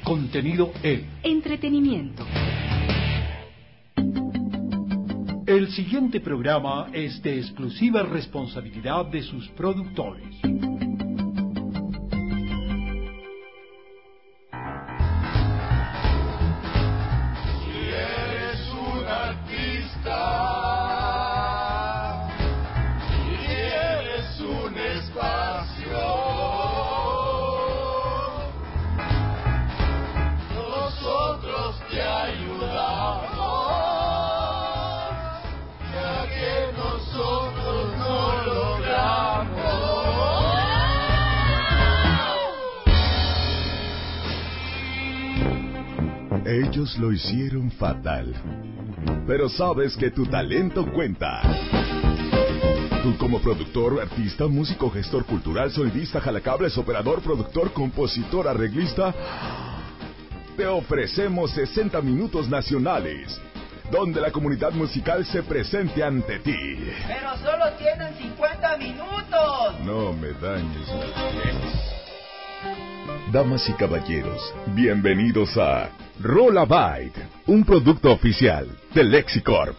contenido e entretenimiento. El siguiente programa es de exclusiva responsabilidad de sus productores. Ellos lo hicieron fatal, pero sabes que tu talento cuenta. Tú como productor, artista, músico, gestor cultural, sonidista, jalacables, operador, productor, compositor, arreglista, te ofrecemos 60 minutos nacionales, donde la comunidad musical se presente ante ti. ¡Pero solo tienen 50 minutos! No me dañes. Damas y caballeros, bienvenidos a Rollabyte, un producto oficial de Lexicorp.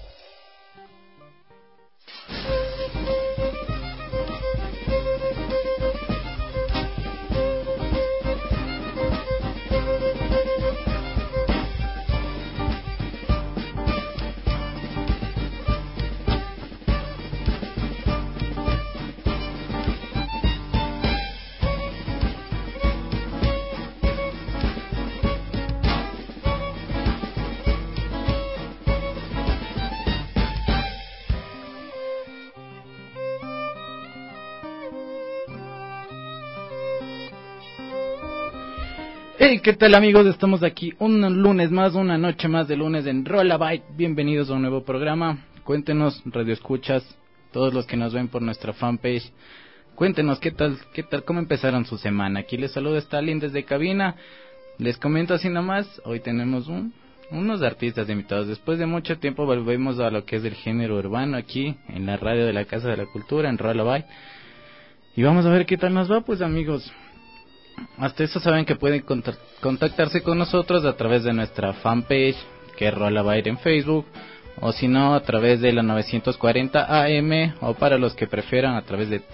Hey, ¿qué tal amigos? Estamos aquí un lunes más, una noche más de lunes en Rollabyte. Bienvenidos a un nuevo programa. Cuéntenos, radio escuchas, todos los que nos ven por nuestra fanpage. Cuéntenos qué tal, cómo empezaron su semana. Aquí les saluda Stalin desde cabina. Les comento así nomás, hoy tenemos unos artistas invitados. Después de mucho tiempo volvemos a lo que es el género urbano aquí en la radio de la Casa de la Cultura, en Rollabyte. Y vamos a ver qué tal nos va, pues amigos. Hasta eso saben que pueden contactarse con nosotros a través de nuestra fanpage, que es Rollabyte en Facebook, o si no a través de la 940 AM, o para los que prefieran a través de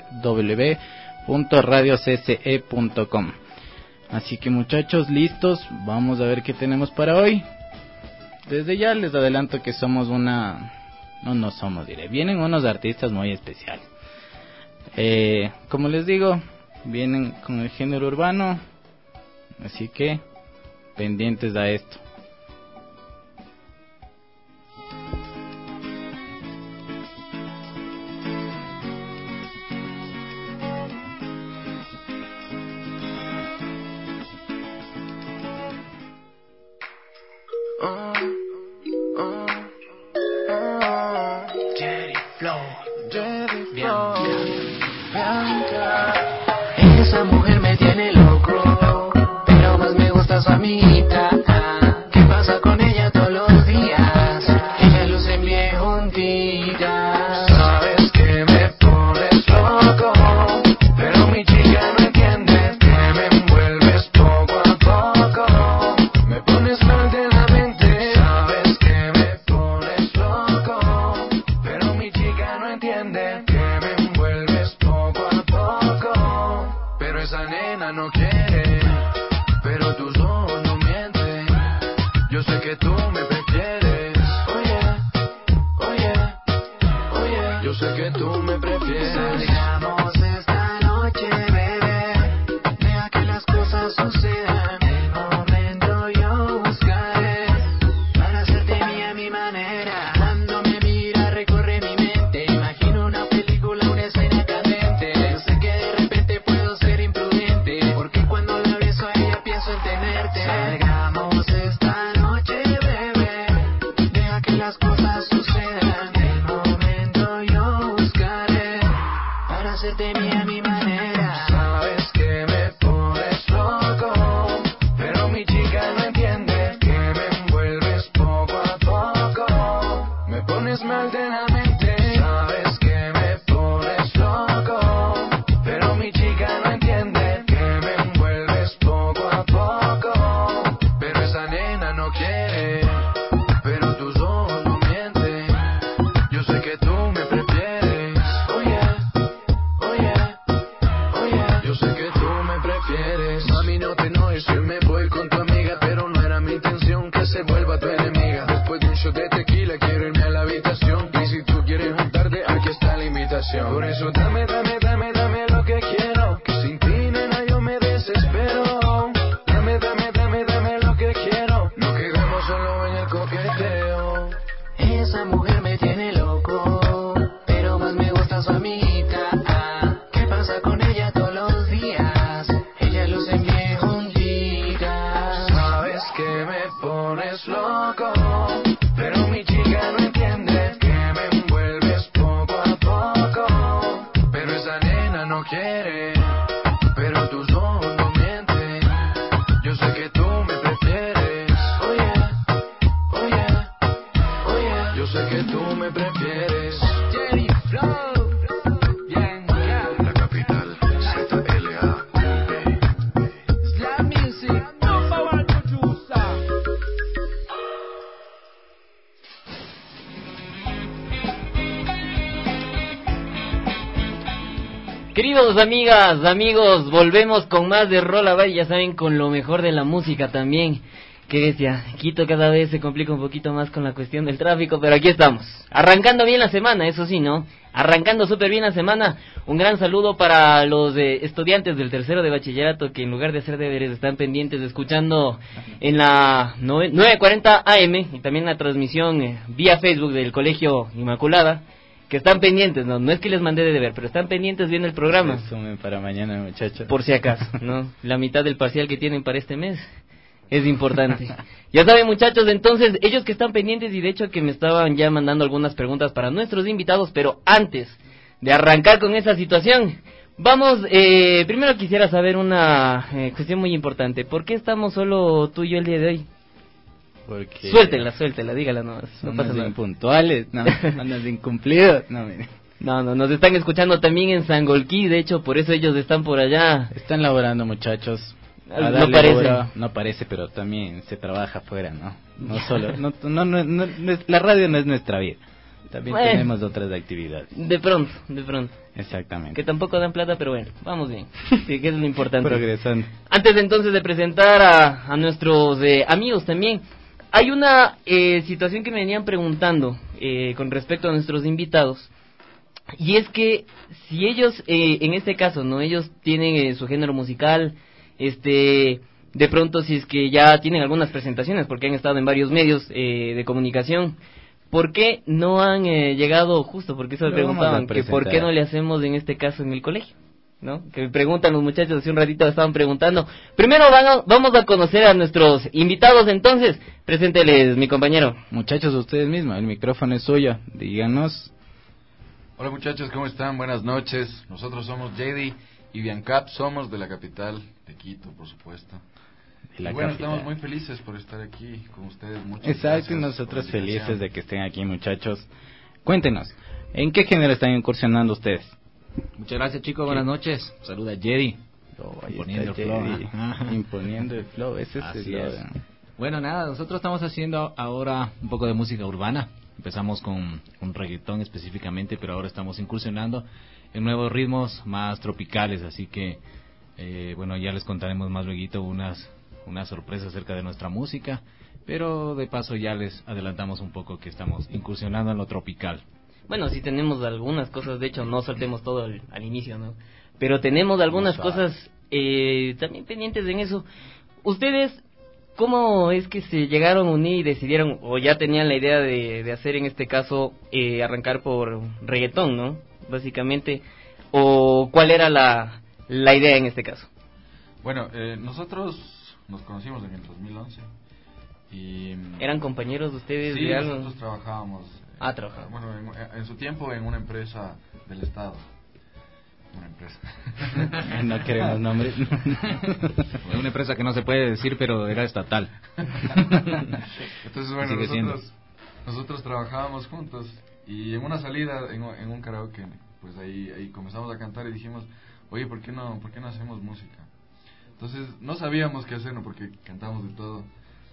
www.radiocce.com. Así que muchachos, listos, vamos a ver qué tenemos para hoy. Desde ya les adelanto que somos vienen unos artistas muy especiales. Como les digo, vienen con el género urbano, así que pendientes a esto. Jerry Flow, Bianca. Esa mujer me tiene loco, pero más me gusta su amiguita. ¿Qué pasa con ella todos los días? Ella luce bien juntita. Sabes que me pones loco, pero mi chica no entiende que me envuelves poco a poco. Me pones mal de la mente. Sabes que me pones loco, pero mi chica no entiende que me envuelves poco a poco. Pero esa nena no quiere, pero tus ojos no mienten. Yo sé que tú me prefieres. Oye, oye, oye. Yo sé que tú me prefieres. Salgamos esta noche, bebé. Deja que las cosas sucedan. El momento yo buscaré para hacerte mía a mi manera. Cuando me mira recorre mi mente. Imagino una película, una escena candente. Yo sé que de repente puedo ser imprudente, porque cuando la beso a ella pienso en tenerte. Salgamos esta noche, bebé. prefieres. Mami, no te enojes, yo me voy con tu amiga, pero no era mi intención que se vuelva tu enemiga. Después de un shot de tequila quiero irme a la habitación, y si tú quieres juntarte, aquí está la invitación. Por eso dame lo que quiero, que sin ti, nena, yo me desespero. Dame lo que quiero, no quedemos solo en el coqueteo. Esa mujer me tiene loco, pero más me gusta su amiguita. ¿Qué pasa con ella todos los días? Ella luce bien juntita. Sabes que me pones loco, pero mi chica no entiende que me envuelves poco a poco. Pero esa nena no quiere, pero tus ojos no mienten. Yo sé que tú me prefieres. Yo sé que tú me prefieres. Jerry Flow, la capital, ZLA. Slam Music, number one producer. Queridos amigas, amigos, volvemos con más de Rollabye, ya saben, con lo mejor de la música también. Que decía, Quito cada vez se complica un poquito más con la cuestión del tráfico, pero aquí estamos, arrancando bien la semana, eso sí, ¿no? Arrancando súper bien la semana. Un gran saludo para los estudiantes del tercero de bachillerato que en lugar de hacer deberes están pendientes escuchando en la 9:40 AM y también la transmisión vía Facebook del Colegio Inmaculada, que están pendientes, no es que les mandé de deber, pero están pendientes viendo el programa. Resumen para mañana, muchachos. Por si acaso, ¿no? La mitad del parcial que tienen para este mes es importante. Ya saben, muchachos, entonces, ellos que están pendientes y de hecho que me estaban ya mandando algunas preguntas para nuestros invitados, pero antes de arrancar con esa situación, vamos, primero quisiera saber una cuestión muy importante. ¿Por qué estamos solo tú y yo el día de hoy? Porque Suéltela, dígala nomás. No pasa nada. Impuntuales, no, andas incumplidos. No, mire. No, nos están escuchando también en Sangolquí, de hecho, por eso ellos están por allá. Están laborando, muchachos. No parece. No parece, pero también se trabaja afuera, ¿no? No solo, la radio no es nuestra vida. También tenemos otras actividades. De pronto. Exactamente. Que tampoco dan plata, pero bueno, vamos bien. Sí, que es lo importante. Progresando. Antes entonces de presentar a nuestros amigos también, hay una situación que me venían preguntando con respecto a nuestros invitados. Y es que si ellos, en este caso, ¿no? Ellos tienen su género musical, de pronto si es que ya tienen algunas presentaciones, porque han estado en varios medios de comunicación, ¿por qué no han llegado justo? Porque eso me preguntaban, que ¿por qué no le hacemos en este caso en el colegio? ¿No? Que me preguntan los muchachos, hace un ratito estaban preguntando. Primero vamos a conocer a nuestros invitados, entonces, presénteles, mi compañero. Muchachos, ustedes mismos, el micrófono es suyo, díganos. Hola muchachos, ¿cómo están? Buenas noches. Nosotros somos JD y Biancap, somos de la capital de Quito, por supuesto. Y bueno, estamos muy felices por estar aquí con ustedes. Muchas gracias. Y nosotros felices de que estén aquí, muchachos. Cuéntenos, ¿en qué género están incursionando ustedes? Muchas gracias, chicos, buenas noches. Saluda Jedi. Imponiendo el flow. Imponiendo el flow, ese es el... Bueno, nada, nosotros estamos haciendo ahora un poco de música urbana. Empezamos con reggaetón específicamente, pero ahora estamos incursionando en nuevos ritmos más tropicales, así que bueno, ya les contaremos más luego unas sorpresas acerca de nuestra música, pero de paso ya les adelantamos un poco que estamos incursionando en lo tropical. Bueno, sí tenemos algunas cosas, de hecho no soltemos todo al inicio, ¿no? Pero tenemos algunas cosas también pendientes en eso. Ustedes, ¿cómo es que se llegaron a unir y decidieron, o ya tenían la idea de hacer en este caso, arrancar por reggaetón, ¿no? Básicamente, o cuál era la idea en este caso. Bueno, nosotros nos conocimos en el 2011 y... ¿Eran compañeros de ustedes? Sí, de algo? nosotros trabajábamos. Trabajaban. Bueno, en su tiempo en una empresa del Estado. Una empresa. No queremos nombres. Una empresa que no se puede decir, pero era estatal. Entonces, bueno, nosotros trabajábamos juntos y en una salida, en un karaoke, pues ahí comenzamos a cantar y dijimos, oye, ¿por qué no hacemos música? Entonces, no sabíamos qué hacer, ¿no? Porque cantábamos de todo.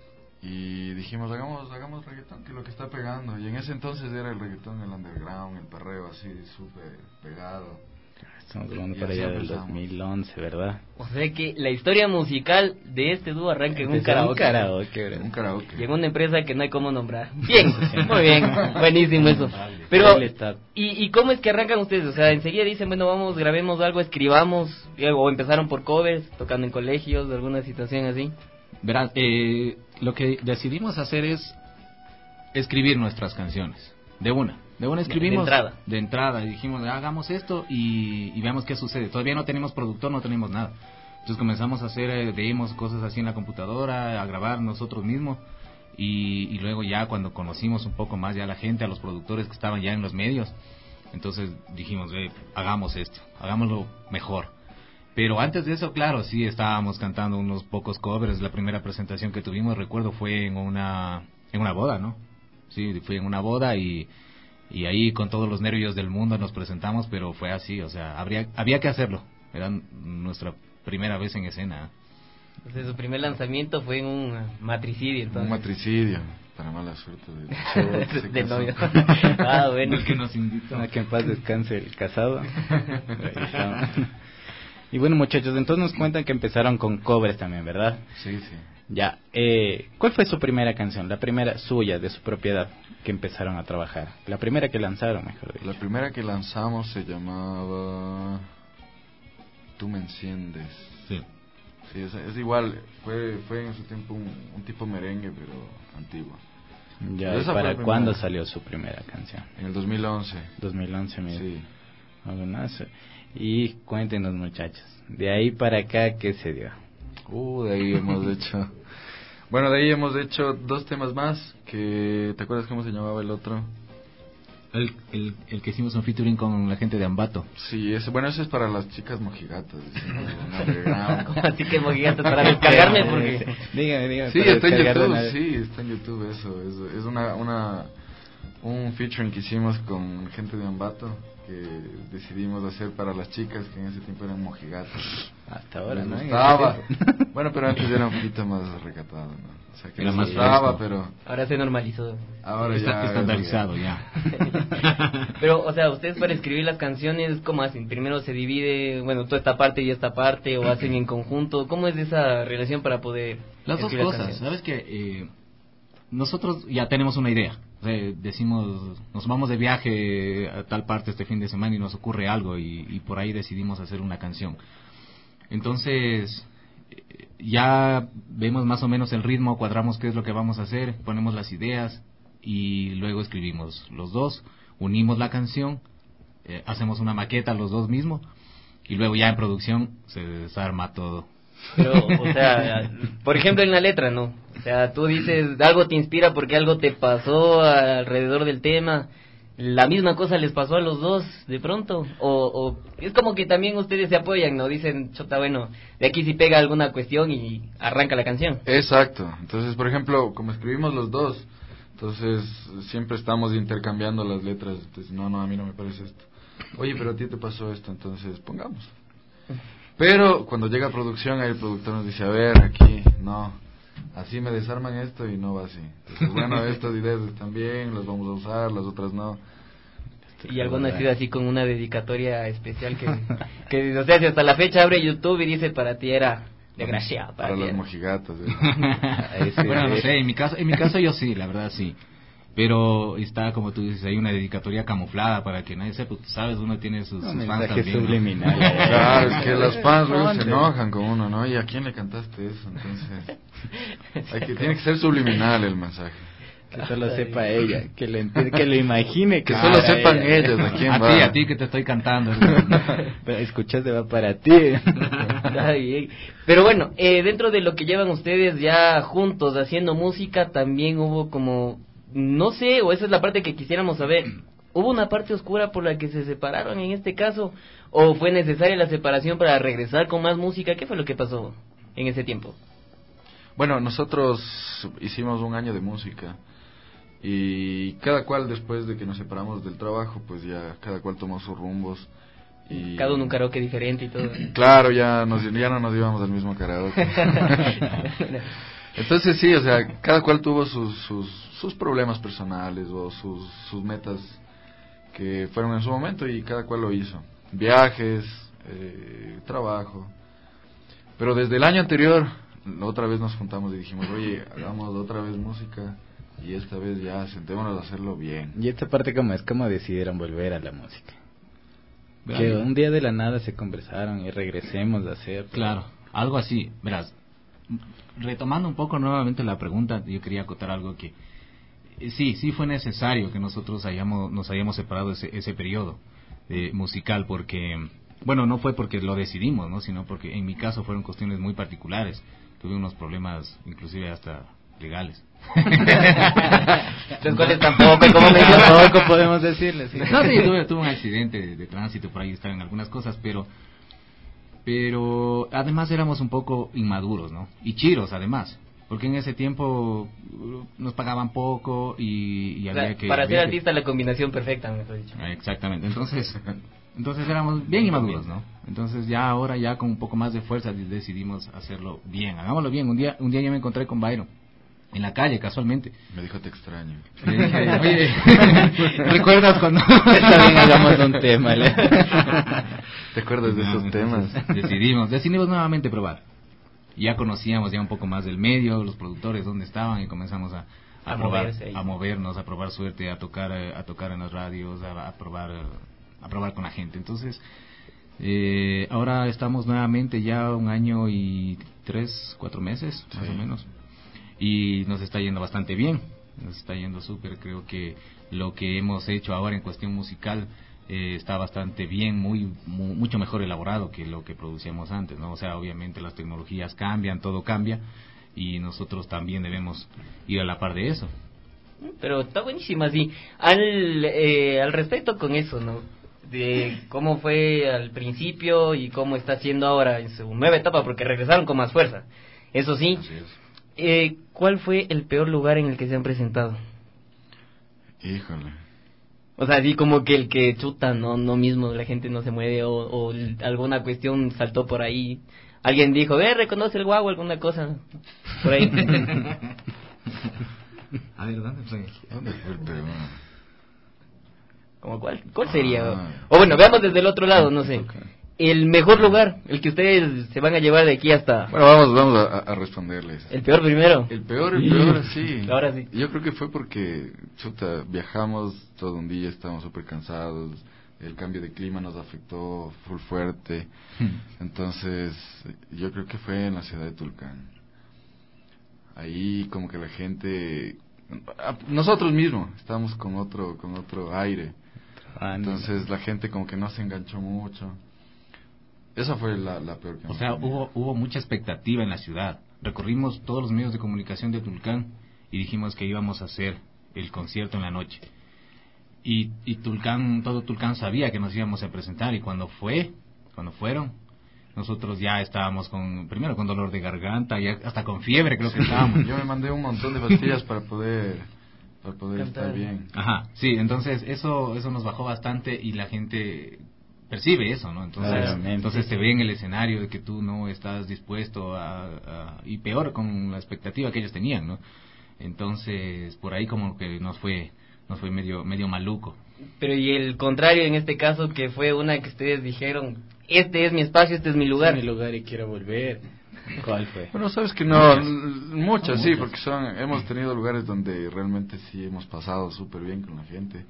Y dijimos, hagamos reggaetón, que es lo que está pegando. Y en ese entonces era el reggaetón, el underground, el perreo así, súper pegado. Estamos hablando para allá del 2011, ¿verdad? O sea que la historia musical de este dúo arranca en un karaoke. Un karaoke. Y en una empresa que no hay cómo nombrar. Bien, muy bien, buenísimo eso. Pero, ¿y cómo es que arrancan ustedes? O sea, enseguida dicen, bueno, vamos, grabemos algo, escribamos, o empezaron por covers, tocando en colegios, alguna situación así. Verán, lo que decidimos hacer es escribir nuestras canciones, de una escribimos de entrada y dijimos, hagamos esto y veamos qué sucede. Todavía no tenemos productor, no tenemos nada. Entonces comenzamos a hacer demos, cosas así en la computadora, a grabar nosotros mismos y luego ya cuando conocimos un poco más ya a la gente, a los productores que estaban ya en los medios, entonces dijimos, hagamos esto, hagámoslo mejor. Pero antes de eso, claro, sí estábamos cantando unos pocos covers. La primera presentación que tuvimos, recuerdo, fue en una boda, ¿no? Sí, fue en una boda y ahí con todos los nervios del mundo nos presentamos, pero fue así, o sea, había que hacerlo. Era nuestra primera vez en escena. Entonces su primer lanzamiento fue en un matricidio. Entonces. Un matricidio, para mala suerte del novio. Bueno. El que nos invitó. A que en paz descanse el casado. Y bueno, muchachos, entonces nos cuentan que empezaron con covers también, ¿verdad? Sí. Ya, ¿cuál fue su primera canción? La primera suya, de su propiedad, que empezaron a trabajar. La primera que lanzaron, mejor dicho. La primera que lanzamos se llamaba Tú me enciendes. Sí, es igual, fue en su tiempo un tipo merengue, pero antiguo. Ya, ¿y para cuándo salió su primera canción? En el 2011. 2011, mira. Sí. Buenazo. Y cuéntenos, muchachos, de ahí para acá, ¿qué se dio? De ahí hemos hecho... Bueno, de ahí hemos hecho 2 temas más, que... ¿Te acuerdas cómo se llamaba el otro? El que hicimos un featuring con la gente de Ambato. Sí, ese es para las chicas mojigatas. ¿Cómo así que mojigatas? Para descargarme, porque... Dígame. Sí, está en YouTube, eso. Es un featuring que hicimos con gente de Ambato, que decidimos hacer para las chicas que en ese tiempo eran mojigatas. Hasta ahora, ¿no? Gustaba. Bueno, pero antes era un poquito más recatado, ¿no? O sea, que era más gustaba, pero... Ahora se normalizó. Ahora está estandarizado ya. Pero, o sea, ustedes para escribir las canciones, ¿cómo hacen? Primero se divide, bueno, toda esta parte y esta parte, o hacen en conjunto. ¿Cómo es esa relación para poder las dos cosas? ¿Sabes qué? Nosotros ya tenemos una idea. O sea, decimos, nos vamos de viaje a tal parte este fin de semana y nos ocurre algo y por ahí decidimos hacer una canción. Entonces, ya vemos más o menos el ritmo, cuadramos qué es lo que vamos a hacer, ponemos las ideas y luego escribimos los dos, unimos la canción, hacemos una maqueta los dos mismos y luego ya en producción se desarma todo. Pero, o sea, por ejemplo en la letra, ¿no? O sea, tú dices, algo te inspira porque algo te pasó alrededor del tema. ¿La misma cosa les pasó a los dos de pronto? O es como que también ustedes se apoyan, ¿no? Dicen, chota, bueno, de aquí sí pega alguna cuestión y arranca la canción. Exacto. Entonces, por ejemplo, como escribimos los dos, entonces siempre estamos intercambiando las letras. Entonces, no, a mí no me parece esto. Oye, pero a ti te pasó esto, entonces pongamos. Pero cuando llega a producción, ahí el productor nos dice, a ver, aquí, no, así me desarman esto y no va así. Entonces, bueno, estas ideas están bien, las vamos a usar, las otras no. Y algo nacido así con una dedicatoria especial que o sea, si hasta la fecha abre YouTube y dice, para ti era de gracia. Para las mojigatas. Bueno, no sé, en mi caso yo sí, la verdad sí. Pero está, como tú dices, hay una dedicatoria camuflada para que nadie sepa. Tú sabes, uno tiene sus fans también, subliminal, ¿no? Claro, es que las fans luego se enojan con uno, ¿no? ¿Y a quién le cantaste eso? Entonces, tiene que ser subliminal el mensaje. Que solo sepa ella, que lo entienda, que lo imagine. Que solo sepan ellas a quién va. A ti que te estoy cantando. Pero escuchaste, va para ti. Pero bueno, dentro de lo que llevan ustedes ya juntos haciendo música, también hubo como... No sé, o esa es la parte que quisiéramos saber. ¿Hubo una parte oscura por la que se separaron en este caso? ¿O fue necesaria la separación para regresar con más música? ¿Qué fue lo que pasó en ese tiempo? Bueno, nosotros hicimos 1 año de música. Y cada cual, después de que nos separamos del trabajo, pues ya cada cual tomó sus rumbos. Y cada uno un karaoke diferente y todo. Claro, ya no nos íbamos al mismo karaoke. Entonces sí, o sea, cada cual tuvo sus problemas personales o sus metas que fueron en su momento y cada cual lo hizo. viajes, trabajo. Pero desde el año anterior, otra vez nos juntamos y dijimos, oye, hagamos otra vez música, y esta vez ya sentémonos a hacerlo bien. Y esta parte como decidieron volver a la música. Que un día de la nada se conversaron y regresemos a hacer. Claro, algo así. Verás, retomando un poco nuevamente la pregunta, yo quería acotar algo que sí fue necesario que nosotros nos hayamos separado ese periodo musical, porque, bueno, no fue porque lo decidimos, ¿no? Sino porque en mi caso fueron cuestiones muy particulares. Tuve unos problemas, inclusive hasta legales. Los cuales tampoco podemos decirles. ¿Sí? No, sí, tuve un accidente de tránsito, por ahí estaba en algunas cosas, pero además éramos un poco inmaduros, ¿no? Y chiros, además, porque en ese tiempo nos pagaban poco y había que... Para ser artista la combinación perfecta, mejor dicho. Exactamente, entonces éramos bien inmaduros, ¿no? Entonces ahora con un poco más de fuerza decidimos hacerlo bien, hagámoslo bien. Un día yo me encontré con Byron en la calle, casualmente. Me dijo, te extraño. Le dije, oye, ¿recuerdas cuando...? Está bien, hagamos un tema. ¿Te acuerdas de esos temas? Decidimos nuevamente probar. Ya conocíamos ya un poco más del medio, los productores, dónde estaban, y comenzamos a probar, a movernos, a probar suerte, a tocar en las radios, a probar con la gente. Entonces, ahora estamos nuevamente ya 1 año y 3-4 meses, más o menos. Y nos está yendo bastante bien, nos está yendo súper. Creo que lo que hemos hecho ahora en cuestión musical está bastante bien, mucho mejor elaborado que lo que producíamos antes, ¿no? O sea, obviamente las tecnologías cambian, todo cambia, y nosotros también debemos ir a la par de eso. Pero está buenísima, sí. Al respecto con eso, ¿no? De cómo fue al principio y cómo está siendo ahora en su nueva etapa, porque regresaron con más fuerza. Eso sí. ¿Cuál fue el peor lugar en el que se han presentado? Híjole. O sea, así como que el que chuta, no mismo, la gente no se mueve, o alguna cuestión saltó por ahí. Alguien dijo, reconoce el guagua, alguna cosa por ahí. A ver, ¿dónde fue el peor? ¿Cómo cuál sería? O bueno, veamos desde el otro lado, no sé. Okay. El mejor lugar, el que ustedes se van a llevar de aquí hasta... Bueno, vamos a responderles. ¿El peor primero? El peor, sí. Ahora sí. Yo creo que fue porque, viajamos todo un día, estábamos súper cansados, el cambio de clima nos afectó full fuerte. Entonces, yo creo que fue en la ciudad de Tulcán. Ahí como que la gente... Nosotros mismos estábamos con otro aire. Entonces la gente como que no se enganchó mucho. Esa fue la peor que... O sea, hubo mucha expectativa en la ciudad. Recorrimos todos los medios de comunicación de Tulcán y dijimos que íbamos a hacer el concierto en la noche. Y todo Tulcán sabía que nos íbamos a presentar, y cuando fueron, nosotros ya estábamos primero con dolor de garganta y hasta con fiebre, creo que estábamos. Yo me mandé un montón de pastillas para poder estar bien. Ajá, sí, entonces eso nos bajó bastante, y la gente percibe eso, ¿no? Entonces te ve en el escenario de que tú no estás dispuesto y peor con la expectativa que ellos tenían, ¿no? Entonces por ahí como que nos fue medio maluco. Pero y el contrario en este caso, que fue una que ustedes dijeron, este es mi espacio, este es mi lugar. Este es mi lugar y quiero volver. ¿Cuál fue? Bueno, sabes que no, muchas sí, porque hemos tenido lugares donde realmente sí hemos pasado súper bien con la gente.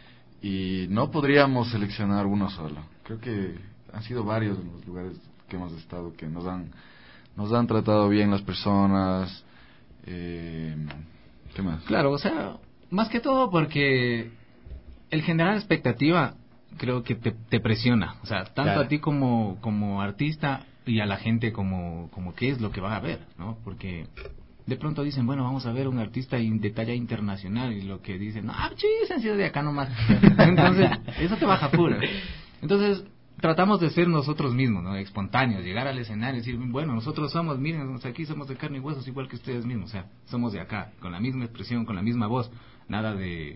Y no podríamos seleccionar uno solo. Creo que han sido varios en los lugares que hemos estado que nos han tratado bien las personas. ¿Qué más? Claro, o sea, más que todo porque el generar expectativa creo que te presiona. O sea, tanto a ti como artista, y a la gente como qué es lo que va a ver, ¿no? Porque de pronto dicen, bueno, vamos a ver un artista de talla internacional, y lo que dicen, han sido de acá nomás. Entonces, eso te baja full. Entonces, tratamos de ser nosotros mismos, ¿no? Espontáneos, llegar al escenario y decir, bueno, nosotros miren, aquí somos de carne y huesos igual que ustedes mismos, o sea, somos de acá, con la misma expresión, con la misma voz, nada de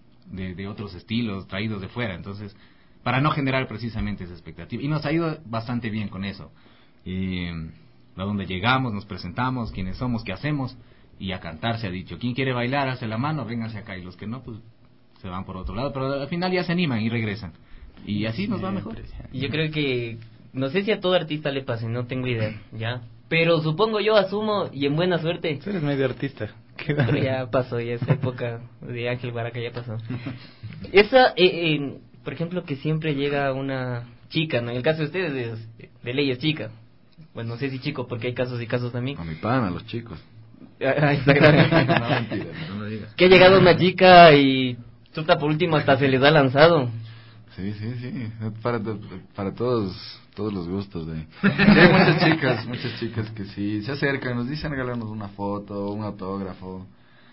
otros estilos traídos de fuera. Entonces, para no generar precisamente esa expectativa. Y nos ha ido bastante bien con eso. Y a donde llegamos, nos presentamos, quiénes somos, qué hacemos, y a cantar se ha dicho. ¿Quién quiere bailar? Hace la mano, vénganse acá. Y los que no, pues se van por otro lado. Pero al final ya se animan y regresan. y así nos va mejor. Y yo creo que, no sé si a todo artista le pase, no tengo idea, ya. Pero supongo yo, asumo, y en buena suerte. Tú eres medio artista. Pero ya pasó, ya esa época de Ángel Baraca ya pasó. Esa, por ejemplo, que siempre llega una chica, ¿no? En el caso de ustedes, de ley es chica. Bueno, no sé si chico, porque hay casos y casos también. A mi pana, los chicos. Ahí está, claro. No, mentira, no lo digas. Que ha llegado una chica y chuta, por último hasta se les ha lanzado. Sí, para todos los gustos. Hay muchas chicas que sí se acercan, nos dicen regalarnos una foto, un autógrafo.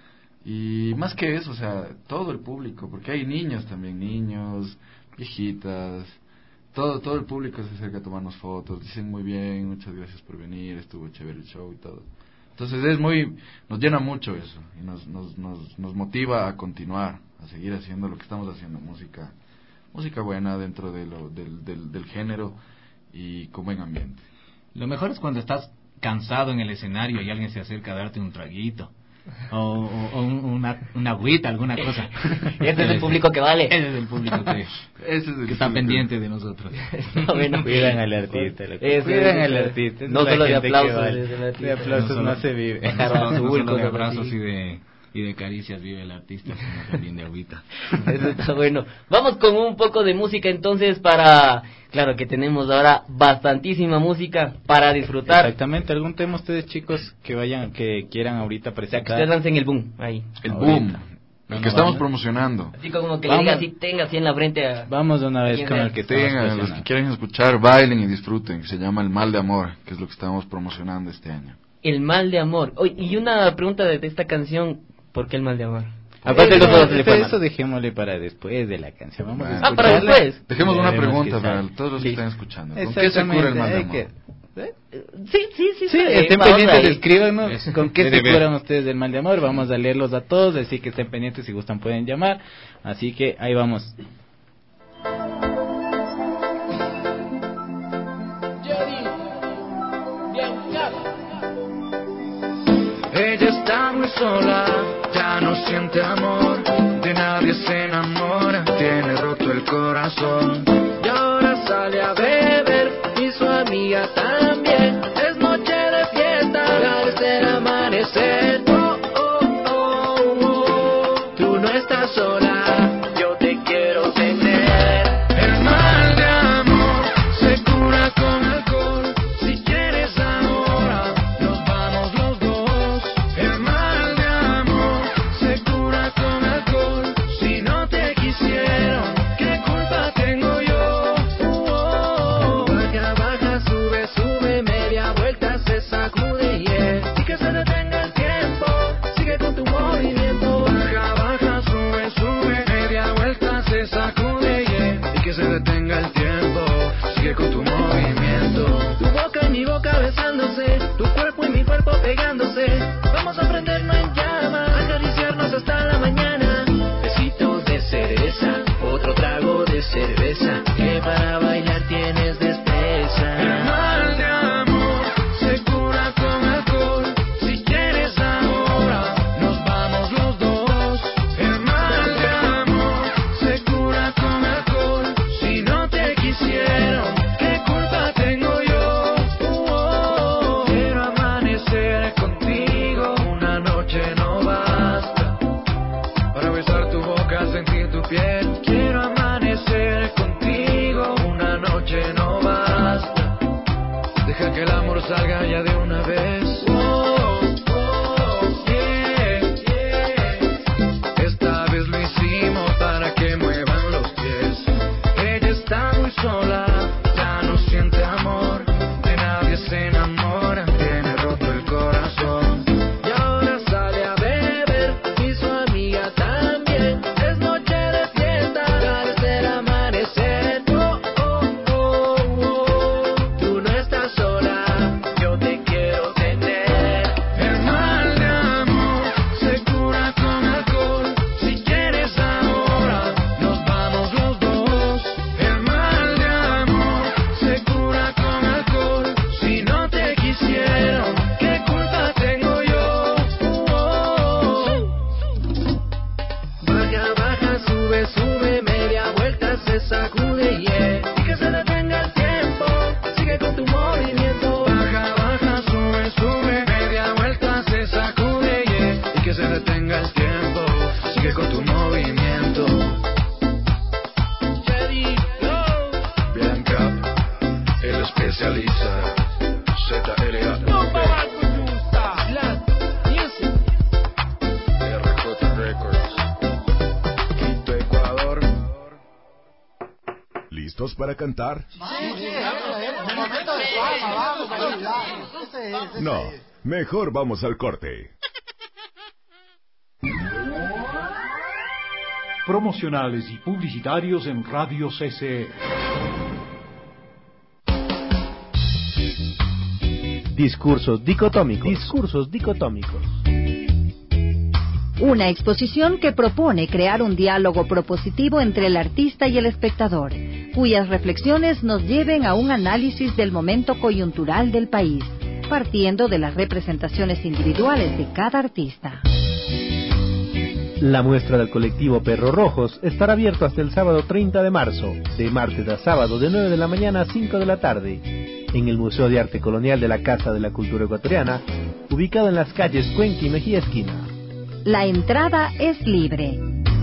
Y más que eso, o sea, todo el público, porque hay niños también, niños, viejitas, todo el público se acerca a tomarnos fotos, dicen muy bien, muchas gracias por venir, estuvo chévere el show y todo. Entonces nos llena mucho eso y nos motiva a continuar, a seguir haciendo lo que estamos haciendo, música buena dentro de del género y con buen ambiente. Lo mejor es cuando estás cansado en el escenario y alguien se acerca a darte un traguito o una agüita, alguna cosa. Este es el público que vale. Ese es el público que está pendiente de nosotros. Bueno, cuidan al artista. Cuidan al artista. No solo de aplausos. Vale. De aplausos no se vive. No solo de abrazos y de caricias vive el artista, sino también de agüita. Eso está bueno. Vamos con un poco de música entonces para... Claro que tenemos ahora bastantísima música para disfrutar. Exactamente. ¿Algún tema ustedes, chicos, que quieran ahorita presentar? Que ustedes lancen el boom ahí. El boom. El que estamos promocionando. Así como que le diga así, tenga así en la frente a... Vamos de una vez con el que tengan, los que quieren escuchar, bailen y disfruten. Se llama El Mal de Amor, que es lo que estamos promocionando este año. El Mal de Amor. Oye, y una pregunta de esta canción, ¿por qué El Mal de Amor? Aparte eso dejémosle para después de la canción. Vamos a escucharla. Para después. Dejemos una pregunta para todos los que están escuchando. ¿Con qué se cura el mal de amor? Sí, estén pendientes, escríbanos con qué se curan ustedes del mal de amor. Vamos a leerlos a todos, así que estén pendientes, si gustan pueden llamar. Así que ahí vamos. Ella está muy sola, ya no siente amor, de nadie se enamora, tiene roto el corazón. Y ahora sale a beber, y su amiga también, es noche de fiesta, ya desde el amanecer. Tú no estás sola, yo te quiero tener. El mal de amor se cura con alcohol, si quieres ahora nos vamos los dos. El mal de amor se cura con alcohol, si no te quisieron, ¿qué culpa tengo yo? Baja, baja, sube, sube, media vuelta se sacude, yeah. Y que se detenga el tiempo, sigue con tu movimiento. Baja, baja, sube, sube, media vuelta se sacude, yeah. Y que se detenga el tiempo, sigue con tu movimiento. Tu boca y mi boca besándose, tu cuerpo y mi cuerpo pegándose. Vamos a prendernos en llama, acariciarnos hasta la mañana. Besitos de cereza, otro trago de cerveza, que para bailar tienes destreza. El mal de amor se cura con alcohol, si quieres ahora nos vamos los dos. El mal de amor se cura con alcohol, si no te quisieron, ¿qué culpa tengo yo? Quiero amanecer contigo. con tu movimiento. Bianca, el especialista. ZLA. RJ Records. Quito, Ecuador. ¿Listos para cantar? No, mejor vamos al corte. Promocionales y publicitarios en Radio CCE. Discursos dicotómicos. Una exposición que propone crear un diálogo propositivo entre el artista y el espectador, cuyas reflexiones nos lleven a un análisis del momento coyuntural del país, partiendo de las representaciones individuales de cada artista. La muestra del colectivo Perros Rojos estará abierto hasta el sábado 30 de marzo, de martes a sábado de 9 de la mañana a 5 de la tarde, en el Museo de Arte Colonial de la Casa de la Cultura Ecuatoriana, ubicado en las calles Cuenca y Mejía Esquina. La entrada es libre.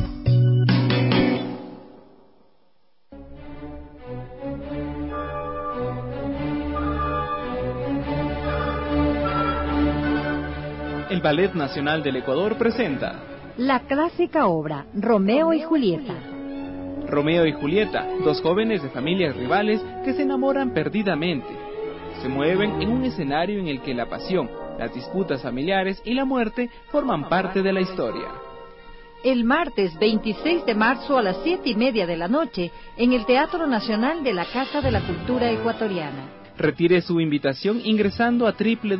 El Ballet Nacional del Ecuador presenta la clásica obra Romeo y Julieta. Romeo y Julieta, dos jóvenes de familias rivales que se enamoran perdidamente. Se mueven en un escenario en el que la pasión, las disputas familiares y la muerte forman parte de la historia. El martes 26 de marzo a las 7:30 de la noche en el Teatro Nacional de la Casa de la Cultura Ecuatoriana. Retire su invitación ingresando a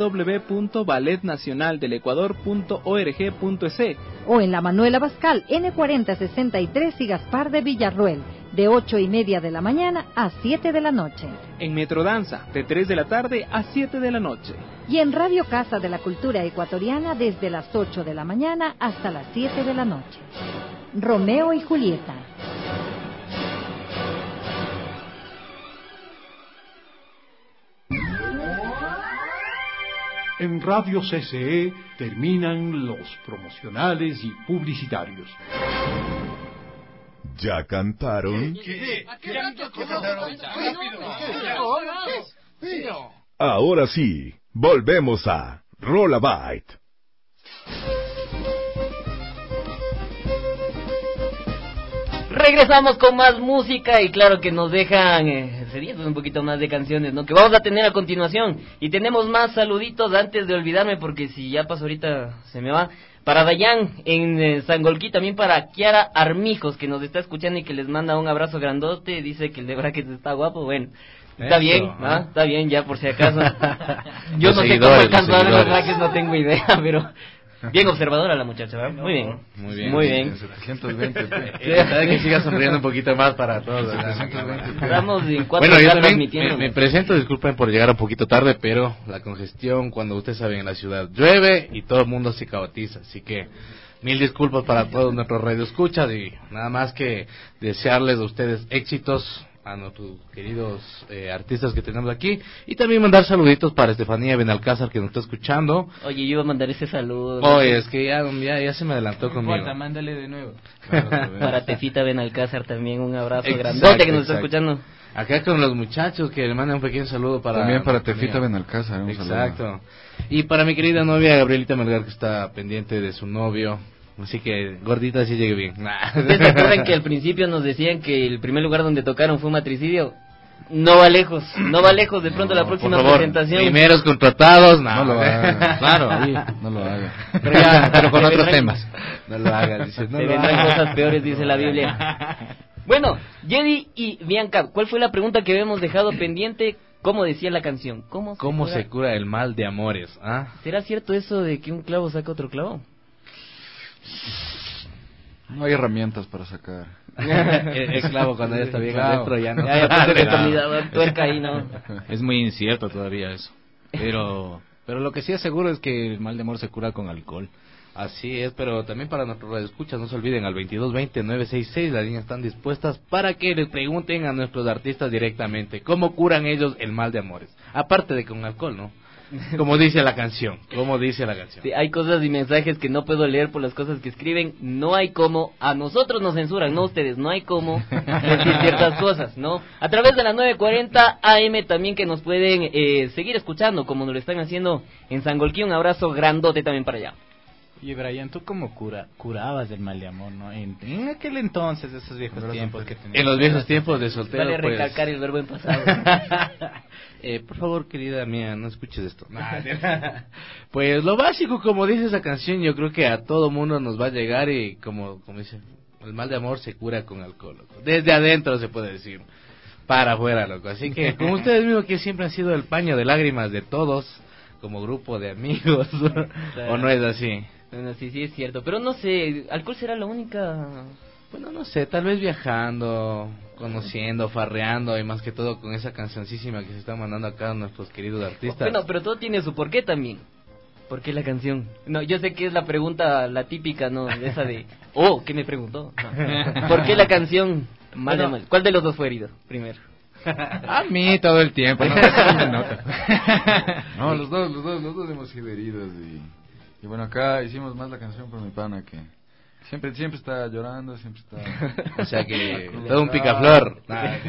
www.balletnacionaldelecuador.org.es o en la Manuel Abascal N4063 y Gaspar de Villarruel, de 8:30 de la mañana a 7 de la noche. En Metrodanza, de 3 de la tarde a 7 de la noche. Y en Radio Casa de la Cultura Ecuatoriana desde las 8 de la mañana hasta las 7 de la noche. Romeo y Julieta. En Radio CCE terminan los promocionales y publicitarios. ¿Ya cantaron? Ahora sí, volvemos a Rollabyte. Regresamos con más música y claro que nos dejan un poquito más de canciones, ¿no? Que vamos a tener a continuación. Y tenemos más saluditos antes de olvidarme, porque si ya pasó ahorita se me va. Para Dayan en Sangolquí, también para Kiara Armijos, que nos está escuchando y que les manda un abrazo grandote. Dice que el de Brackets está guapo, bueno. Está bien, ¿ah? Está bien, ya por si acaso. Yo no sé cómo alcanzó a ver los Brackets, no tengo idea, pero... Bien observadora la muchacha, ¿verdad? Muy bien. Muy bien. 720. Que siga sonriendo un poquito más para todos. 720. Estamos en 4 bueno, yo también me presento, disculpen por llegar un poquito tarde, pero la congestión, cuando ustedes saben, en la ciudad llueve y todo el mundo se caotiza, así que mil disculpas para todos nuestros radioescuchas y nada más que desearles a ustedes éxitos, a nuestros queridos artistas que tenemos aquí, y también mandar saluditos para Estefanía Benalcázar, que nos está escuchando. Oye, yo iba a mandar ese saludo. Oye, es que ya se me adelantó conmigo. No importa, mándale de nuevo. Claro, para Tefita Benalcázar también un abrazo grandote que nos está escuchando. Acá con los muchachos que le mandan un pequeño saludo para... También para Tefita Benalcázar. Exacto. Saludo. Y para mi querida novia Gabrielita Melgar, que está pendiente de su novio. Así que, gordita, sí llegue bien. ¿Ustedes se acuerdan que al principio nos decían que el primer lugar donde tocaron fue un matricidio? No va lejos, de pronto la próxima presentación. Primeros contratados, no lo haga. Claro, ahí. No lo haga. Pero con otros temas. No lo haga, dice. No vendrán cosas peores, dice la Biblia. Bueno, Jedi y Bianca, ¿cuál fue la pregunta que habíamos dejado pendiente? ¿Cómo decía la canción? ¿Cómo se cura el mal de amores? ¿Ah? ¿Será cierto eso de que un clavo saca otro clavo? No hay herramientas para sacar. El clavo cuando ya está bien adentro ya no. Ya tuerca ahí, ¿no? Es muy incierto todavía eso. Pero lo que sí es seguro es que el mal de amor se cura con alcohol. Así es, pero también para nuestros radioescuchas, no se olviden, al 2220-966, las líneas están dispuestas para que les pregunten a nuestros artistas directamente cómo curan ellos el mal de amores. Aparte de con alcohol, ¿no? como dice la canción. Sí, hay cosas y mensajes que no puedo leer por las cosas que escriben. No hay cómo, a nosotros nos censuran, no ustedes, no hay cómo decir ciertas cosas, ¿no? A través de las 9:40 AM también, que nos pueden seguir escuchando, como nos lo están haciendo en Sangolquí. Un abrazo grandote también para allá. Y Brian, ¿tú cómo curabas del mal de amor, no? En aquel entonces, esos viejos tiempos que tenías. En los viejos tiempos de soltero, Vale recalcar el verbo en pasado. Por favor, querida mía, no escuches esto. Pues lo básico, como dice esa canción, yo creo que a todo mundo nos va a llegar y como dice, el mal de amor se cura con alcohol, loco. Desde adentro se puede decir, para afuera, loco. Así que, como ustedes mismos, que siempre han sido el paño de lágrimas de todos, como grupo de amigos, ¿o no es así? Bueno, sí es cierto, pero no sé, ¿alcohol será la única? Bueno, no sé, tal vez viajando, conociendo, farreando, y más que todo con esa cancioncísima que se está mandando acá a nuestros queridos artistas. Bueno, pero todo tiene su porqué también. ¿Por qué la canción? No, yo sé que es la pregunta, la típica, ¿no? Esa de, ¿qué me preguntó? No. ¿Por qué la canción? Mal. ¿Cuál de los dos fue herido primero? A mí todo el tiempo, ¿no? No, los dos hemos sido heridos y bueno, acá hicimos más la canción por mi pana, que siempre está llorando, siempre está... O sea que todo un picaflor.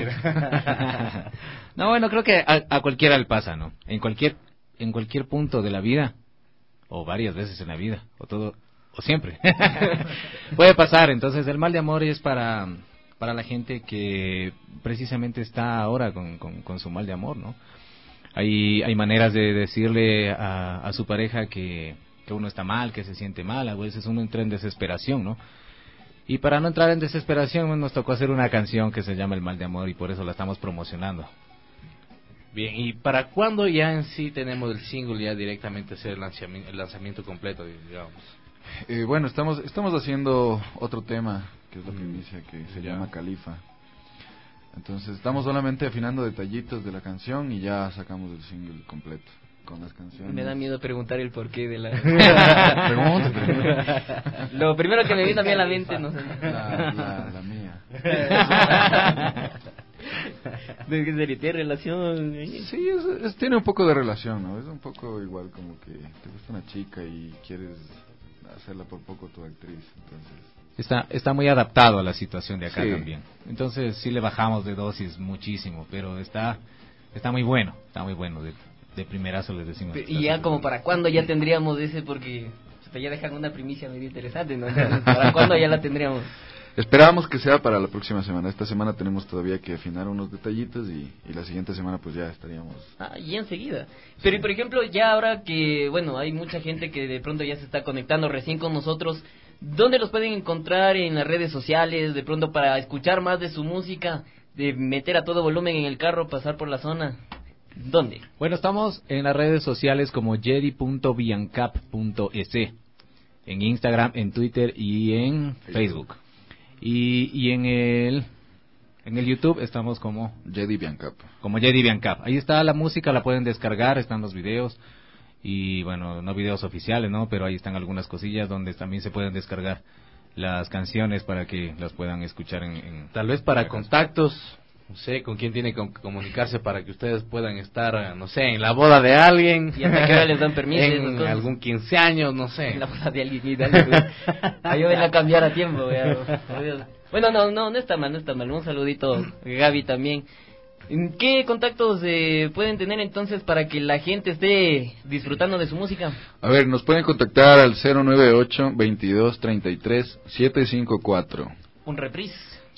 No, bueno, creo que a cualquiera le pasa, ¿no? En cualquier punto de la vida, o varias veces en la vida, o siempre. Puede pasar. Entonces el mal de amor es para la gente que precisamente está ahora con su mal de amor, ¿no? Hay maneras de decirle a su pareja que uno está mal, que se siente mal. A veces uno entra en desesperación, ¿no? Y para no entrar en desesperación nos tocó hacer una canción que se llama El mal de amor, y por eso la estamos promocionando. Bien, ¿y para cuándo ya en sí tenemos el single, ya directamente hacer el lanzamiento completo, digamos? Bueno, estamos haciendo otro tema, que es la primicia, que se llama Califa. Entonces estamos solamente afinando detallitos de la canción y ya sacamos el single completo con las canciones. Me da miedo preguntar el porqué de la... Pregunta. Lo primero que me vino a mí a la mente, no sé. La mía. ¿De qué sería? ¿Tiene relación? Sí, tiene un poco de relación, ¿no? Es un poco igual como que te gusta una chica y quieres hacerla por poco tu actriz, entonces... Está muy adaptado a la situación de acá también. Entonces sí le bajamos de dosis muchísimo, pero está muy bueno, de primerazo les decimos. Y ya como para cuándo ya tendríamos ese, porque ya dejan una primicia medio interesante, ¿no? Entonces, ¿para cuándo ya la tendríamos? Esperamos que sea para la próxima semana. Esta semana tenemos todavía que afinar unos detallitos y la siguiente semana pues ya estaríamos... y enseguida. Pero y por ejemplo, ya ahora que, bueno, hay mucha gente que de pronto ya se está conectando recién con nosotros, ¿dónde los pueden encontrar en las redes sociales? De pronto para escuchar más de su música, de meter a todo volumen en el carro, pasar por la zona. ¿Dónde? Bueno, estamos en las redes sociales como jedi.biancap.es, en Instagram, en Twitter y en Facebook. Y en el YouTube estamos como Jedi Biancap. Como Jedi Biancap. Ahí está la música, la pueden descargar, están los videos. Y bueno, no videos oficiales, ¿no? Pero ahí están algunas cosillas donde también se pueden descargar las canciones para que las puedan escuchar tal vez para contactos, no sé, con quién tiene que comunicarse para que ustedes puedan estar, no sé, en la boda de alguien. ¿Y hasta qué hora les dan permiso? En algún 15 años, no sé. En la boda de alguien y ayúdenle a cambiar a tiempo. Bueno, no está mal. Un saludito, Gaby, también. ¿Qué contactos pueden tener entonces para que la gente esté disfrutando de su música? A ver, nos pueden contactar al 098-2233-754. Un reprise.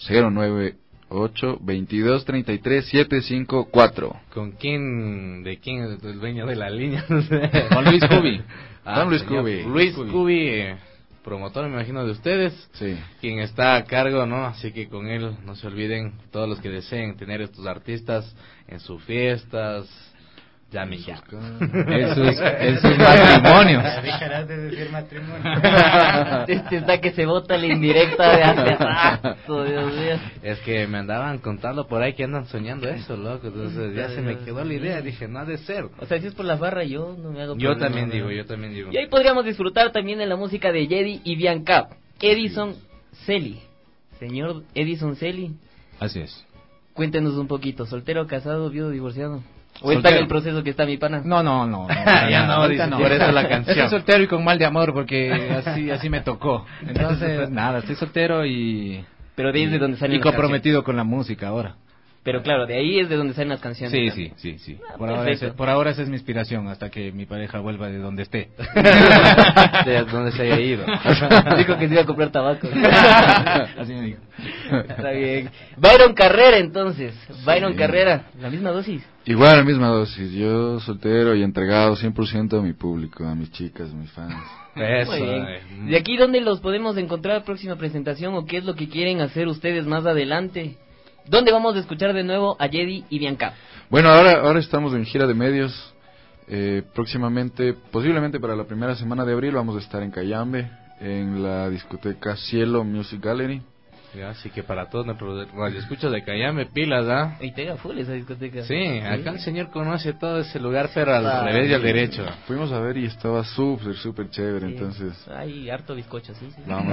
098-2233-754. ¿Con quién? ¿De quién es el dueño de la línea? Con Luis Cubi. Luis Cubi, promotor, me imagino, de ustedes. Sí. Quien está a cargo, ¿no? Así que con él no se olviden, todos los que deseen tener estos artistas en sus fiestas, llamen ya. En sus matrimonios. Dejarás de decir matrimonio. Este está que se bota la indirecta de hace rato, Dios mío. Es que me andaban contando por ahí que andan soñando eso, loco. Entonces ya se me quedó la idea, dije, no ha de ser. O sea, si es por la barra, yo no me hago Yo problema, también ¿no? digo. Y ahí podríamos disfrutar también de la música de Jedi y Biancap. Edison Celi. Señor Edison Celi. Así es. Cuéntenos un poquito, ¿soltero, casado, viudo, divorciado? ¿O está en el proceso que está mi pana? No. Ya no, dice, no. Por eso la canción. Estoy soltero y con mal de amor porque así me tocó. Entonces, nada, estoy soltero y... Pero de ahí es de donde salen y comprometido con la música ahora. Pero claro, de ahí es de donde salen las canciones. Sí. Por ahora esa es mi inspiración, hasta que mi pareja vuelva de donde esté. De donde se haya ido. Dijo que se iba a comprar tabaco. Así me dijo. Está bien. Byron Carrera, entonces. Byron Carrera, ¿la misma dosis? Igual, la misma dosis. Yo soltero y entregado 100% a mi público, a mis chicas, a mis fans. Eso. Muy bien. ¿De aquí dónde los podemos encontrar próxima presentación o qué es lo que quieren hacer ustedes más adelante? ¿Dónde vamos a escuchar de nuevo a Jedi y Bianca? Bueno, ahora estamos en gira de medios. Próximamente, posiblemente para la primera semana de abril, vamos a estar en Cayambe, en la discoteca Cielo Music Gallery. Ya, así que para todos nuestros radioescuchas de Cayambe, pilas, ¿ah? Y pega full esa discoteca. Sí, acá el señor conoce todo ese lugar, pero al revés y al derecho. Fuimos a ver y estaba súper chévere, sí. entonces... Hay harto bizcocho, sí. Vamos.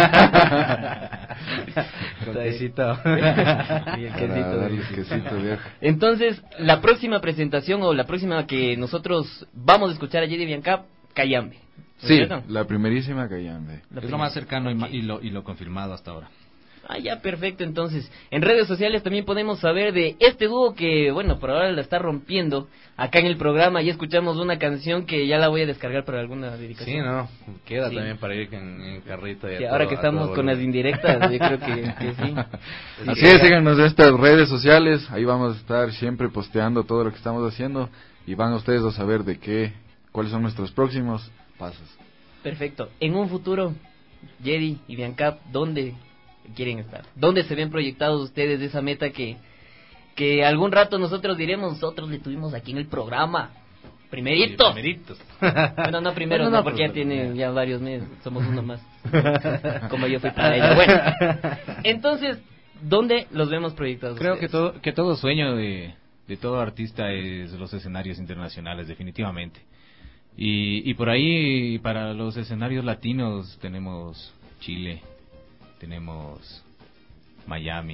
Con quesito. Y el quesito, viejo. Entonces, la próxima presentación o la próxima que nosotros vamos a escuchar a Jedi Bianca, Cayambe. Sí, la primerísima Cayambe. Es lo más cercano y lo confirmado hasta ahora. Ah, ya, perfecto. Entonces, en redes sociales también podemos saber de este dúo que, bueno, por ahora la está rompiendo acá en el programa. Ya escuchamos una canción que ya la voy a descargar para alguna dedicación. Sí, no, queda también para ir en carrito. Sí, ahora que estamos con las indirectas, yo creo que sí. Así es, síganos en estas redes sociales. Ahí vamos a estar siempre posteando todo lo que estamos haciendo y van ustedes a saber cuáles son nuestros próximos pasos. Perfecto. En un futuro, Jedi y Bianca, ¿dónde quieren estar? ¿Dónde se ven proyectados ustedes de esa meta que algún rato nosotros diremos, nosotros le tuvimos aquí en el programa? Primeritos. Bueno, no primero, no, porque ya tiene ya varios meses, somos uno más. Como yo fui para ella. Bueno, entonces, ¿dónde los vemos proyectados? Creo que todo sueño de todo artista es los escenarios internacionales, definitivamente. Y por ahí, para los escenarios latinos, tenemos Chile, tenemos Miami.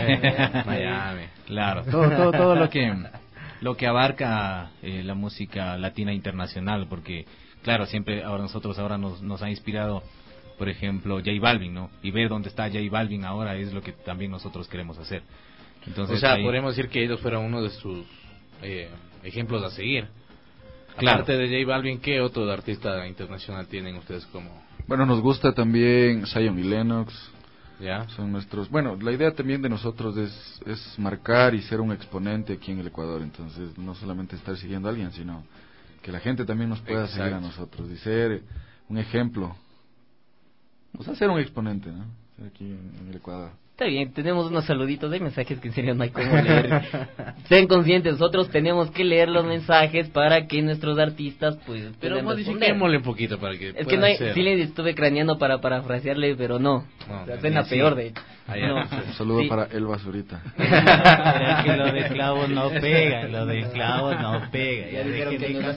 Claro, todo lo que abarca la música latina internacional, porque claro, siempre nosotros nos ha inspirado, por ejemplo, J Balvin, ¿no? Y ver dónde está J Balvin ahora es lo que también nosotros queremos hacer. Entonces, o sea, podemos decir que ellos fueron uno de sus ejemplos a seguir. Claro. Aparte de J Balvin, ¿qué otro artista internacional tienen ustedes como...? Bueno, nos gusta también Zion y Lennox. Ya. Son nuestros... Bueno, la idea también de nosotros es marcar y ser un exponente aquí en el Ecuador. Entonces, no solamente estar siguiendo a alguien, sino que la gente también nos pueda seguir a nosotros y ser un ejemplo. O sea, ser un exponente, ¿no? Ser aquí en el Ecuador. Está bien, tenemos unos saluditos de mensajes que en serio no hay cómo leer. Sean conscientes, nosotros tenemos que leer los mensajes para que nuestros artistas pues pero modifiquémosle un poquito para que es que no hay, sí le estuve craneando para parafrasearle, pero no suena peor de hecho. Un saludo para El Basurita. Es que lo de clavos no pega, ya dijeron que no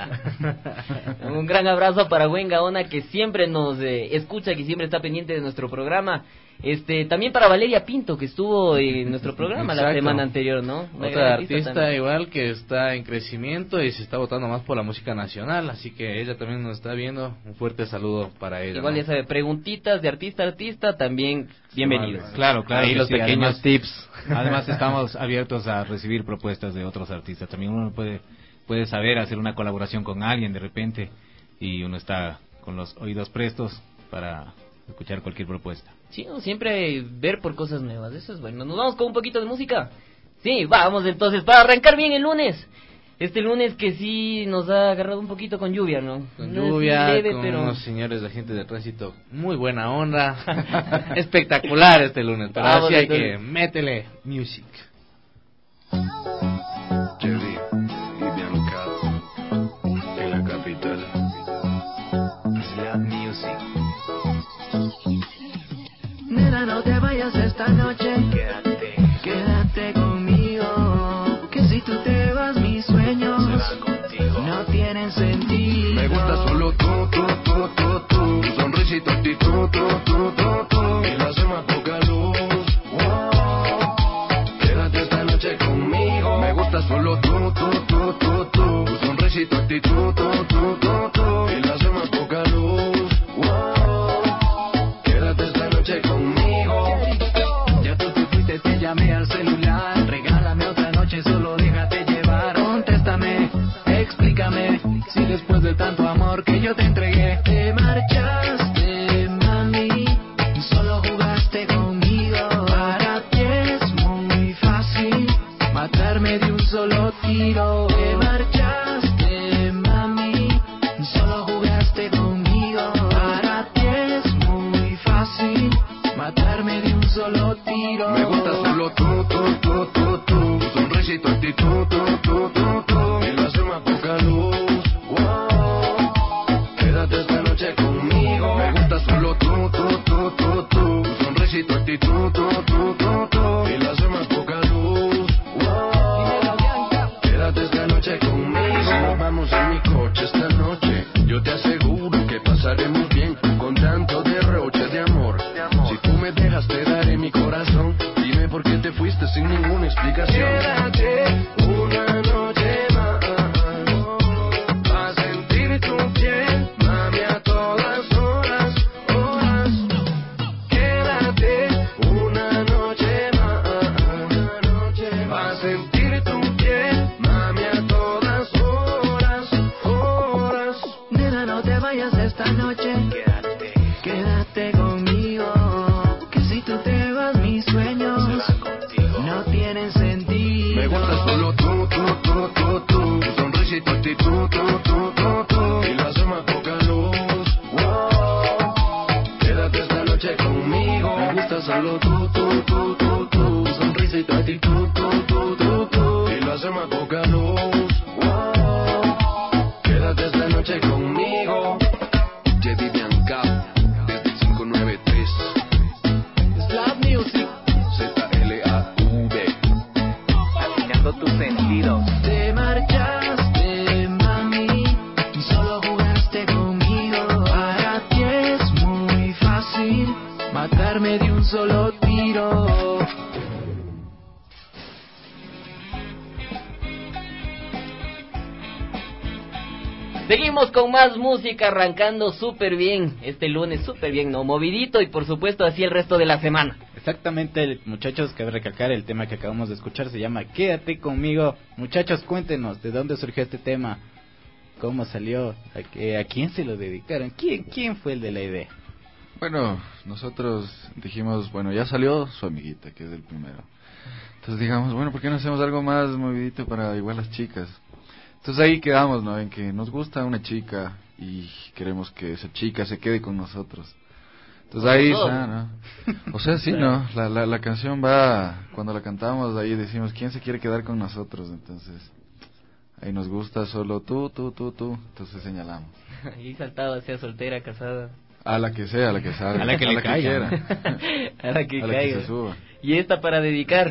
pega. Un gran abrazo para Gwen Gaona, que siempre nos escucha, que siempre está pendiente de nuestro programa. También para Valeria Pinto, que estuvo en nuestro programa la semana anterior, ¿no? Otra artista igual que está en crecimiento y se está votando más por la música nacional, así que ella también nos está viendo. Un fuerte saludo para ella. Igual, ¿no? Ya sabe, preguntitas de artista a artista, también bienvenidos. Claro, ahí los pequeños tips. Además estamos abiertos a recibir propuestas de otros artistas. También uno puede saber hacer una colaboración con alguien de repente y uno está con los oídos prestos para escuchar cualquier propuesta. Sí, siempre ver por cosas nuevas, eso es bueno. ¿Nos vamos con un poquito de música? Sí, vamos entonces, para arrancar bien el lunes. Este lunes que sí nos ha agarrado un poquito con lluvia, ¿no? Con lluvia, leve, con unos señores de agentes de tránsito, muy buena onda. Espectacular este lunes, pero así hay que métele music. Jedi y Bianca en la capital. Slap Music. Nena, no te vayas esta noche. Quédate conmigo. Que si tú te vas, mis sueños no tienen sentido. Me gusta solo tú. Tu sonrisita, actitud, tú. Y la hace más poca luz. Wow. Quédate esta noche conmigo. Me gusta solo tú. amor que yo te entregué. Te marchaste, mami, solo jugaste conmigo. Para ti es muy fácil matarme de un solo tiro. Te marchaste, mami, solo jugaste conmigo. Para ti es muy fácil matarme de un solo tiro. Me gusta solo tú, tu sonrisita, actitud, tú, y la hace más poca luz. Wow. Quédate esta noche conmigo. Me gusta solo tú, tu sonrisita, actitud, tú, y la hace más poca luz. Wow. Quédate esta noche conmigo. Si nos vamos en mi coche esta noche, yo te aseguro que pasaremos bien con tanto derroche de amor. Si tú me dejas te daré mi corazón. Dime por qué te fuiste sin ninguna explicación. Quédate una noche más, pa' sentir tu piel, mami, a todas horas. Quédate una noche más, pa' sentir tu piel, mami, a todas horas. Nena, no te vayas esta noche. Quédate conmigo. Que si tú te vas, mis sueños no tienen sentido. Me gusta solo tú, tu sonrisita, actitud, tú, y la hace más poca luz. Wow. Quédate esta noche conmigo. Me gusta solo tú, sonrisita, actitud, tú, y la hace más poca luz. Wow. Quédate esta noche conmigo. Jedi Bianca, desde el 593. Slap Music. ZLAV. Afinando tus sentidos. Te marchaste, mami, solo jugaste conmigo. Para ti es muy fácil matarme de un solo tiro. Seguimos con más música, arrancando súper bien este lunes, súper bien, ¿no? Movidito y por supuesto así el resto de la semana. Exactamente, muchachos, cabe recalcar el tema que acabamos de escuchar, se llama Quédate conmigo. Muchachos, cuéntenos, ¿de dónde surgió este tema? ¿Cómo salió? ¿A quién se lo dedicaron? ¿Quién fue el de la idea? Bueno, nosotros dijimos, bueno, ya salió su amiguita, que es el primero. Entonces digamos, bueno, ¿por qué no hacemos algo más movidito para igual las chicas? Entonces ahí quedamos, ¿no? En que nos gusta una chica y queremos que esa chica se quede con nosotros. Entonces ahí está, ¿no? O sea, sí, ¿no? La canción va, cuando la cantamos ahí decimos, ¿quién se quiere quedar con nosotros? Entonces ahí nos gusta solo tú. Entonces señalamos. Y saltaba, sea soltera, casada. A la que sea, a la que salga. A la que le caiga. A la que caiga. Que se suba. ¿Y esta para dedicar?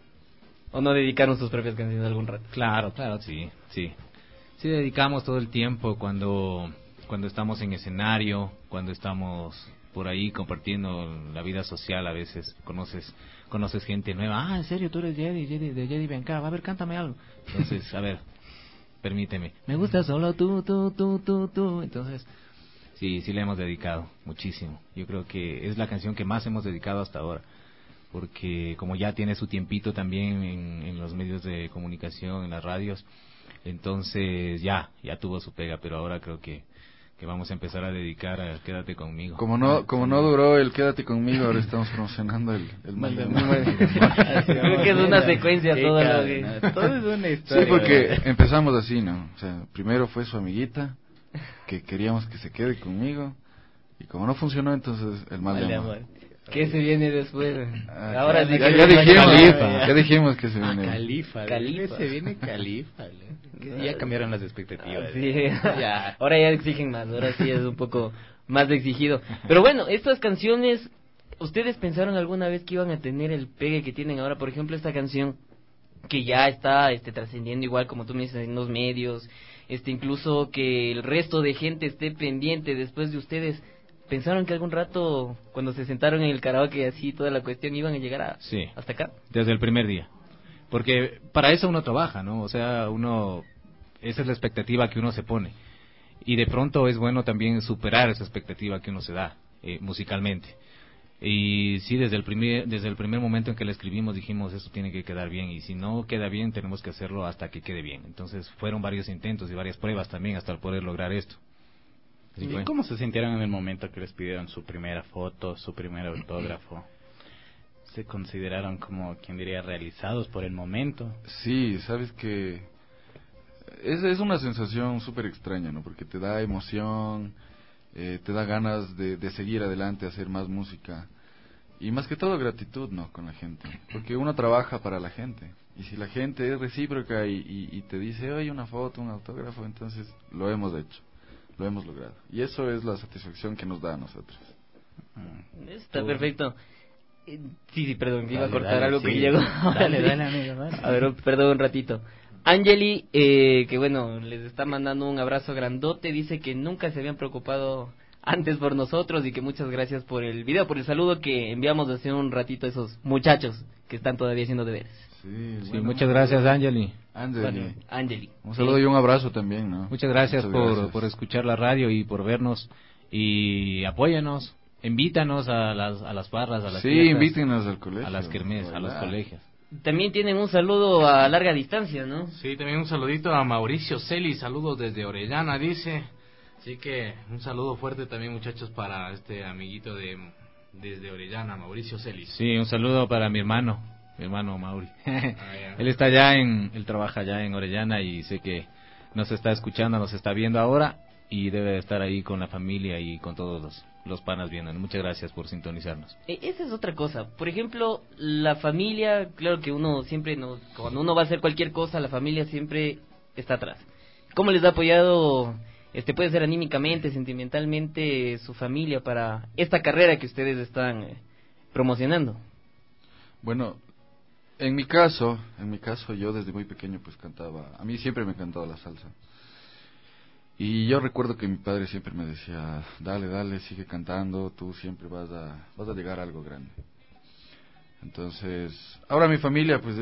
¿O no dedicaron sus propias canciones algún rato? Claro, sí. Sí, dedicamos todo el tiempo cuando estamos en escenario, cuando estamos por ahí compartiendo la vida social. A veces conoces gente nueva. Ah, ¿en serio? Tú eres de Jedi Bianca. A ver, cántame algo. Entonces, a ver, permíteme. Me gusta solo tú. Entonces, sí le hemos dedicado muchísimo. Yo creo que es la canción que más hemos dedicado hasta ahora. Porque como ya tiene su tiempito también en los medios de comunicación, en las radios, entonces ya tuvo su pega, pero ahora creo que vamos a empezar a dedicar a Quédate conmigo. Como no duró el Quédate conmigo, ahora estamos promocionando el mal de amor. Creo que es una secuencia toda lo que... Todo es una historia. Sí, porque empezamos así, ¿no? O sea, primero fue su amiguita, que queríamos que se quede conmigo, y como no funcionó, entonces el mal de amor. ¿Qué se viene después? Ahora sí ya dijimos que se viene. Califa. Se viene Califa. Ya cambiaron las expectativas. Sí. Ya. Ahora ya exigen más, ahora sí es un poco más exigido. Pero bueno, estas canciones, ¿ustedes pensaron alguna vez que iban a tener el pegue que tienen ahora? Por ejemplo, esta canción que ya está trascendiendo igual, como tú me dices, en los medios, incluso que el resto de gente esté pendiente después de ustedes. ¿Pensaron que algún rato, cuando se sentaron en el karaoke y así toda la cuestión, iban a llegar hasta acá? Desde el primer día. Porque para eso uno trabaja, ¿no? O sea, esa es la expectativa que uno se pone. Y de pronto es bueno también superar esa expectativa que uno se da musicalmente. Y sí, desde el primer momento en que la escribimos dijimos, esto tiene que quedar bien. Y si no queda bien, tenemos que hacerlo hasta que quede bien. Entonces fueron varios intentos y varias pruebas también hasta poder lograr esto. ¿Y cómo se sintieron en el momento que les pidieron su primera foto, su primer autógrafo? ¿Se consideraron como, quien diría, realizados por el momento? Sí, sabes que es una sensación súper extraña, ¿no? Porque te da emoción, te da ganas de seguir adelante, hacer más música. Y más que todo gratitud, ¿no? Con la gente. Porque uno trabaja para la gente. Y si la gente es recíproca y te dice, oye, una foto, un autógrafo, entonces lo hemos hecho. Lo hemos logrado. Y eso es la satisfacción que nos da a nosotros. Está perfecto. Sí, perdón, que iba a Dale, cortar algo sí. que llegó. Dale, amigo, dale. A ver, perdón un ratito. Angeli, que bueno, les está mandando un abrazo grandote, dice que nunca se habían preocupado antes por nosotros y que muchas gracias por el video, por el saludo que enviamos hace un ratito a esos muchachos que están todavía haciendo deberes. Sí, bueno, muchas gracias, Angeli. Bueno, Angeli. Un saludo y un abrazo también, ¿no? Muchas gracias, gracias por escuchar la radio y por vernos. Y apóyanos, invítanos a las barras, a las fiestas. Sí, invítenos al colegio. A las kermés, a los colegios. También tienen un saludo a larga distancia, ¿no? Sí, también un saludito a Mauricio Celi, saludos desde Orellana, dice. Así que un saludo fuerte también, muchachos, para este amiguito desde Orellana, Mauricio Celi. Sí, un saludo para mi hermano Mauri. Él trabaja allá en Orellana y sé que nos está escuchando, nos está viendo ahora y debe estar ahí con la familia y con todos los panas viendo. Muchas gracias por sintonizarnos. Esa es otra cosa. Por ejemplo, la familia, claro que uno siempre, cuando uno va a hacer cualquier cosa, la familia siempre está atrás. ¿Cómo les ha apoyado, puede ser anímicamente, sentimentalmente, su familia para esta carrera que ustedes están promocionando? Bueno, en mi caso yo desde muy pequeño pues cantaba, a mí siempre me encantaba la salsa. Y yo recuerdo que mi padre siempre me decía, dale, sigue cantando, tú siempre vas a llegar a algo grande. Entonces, ahora mi familia pues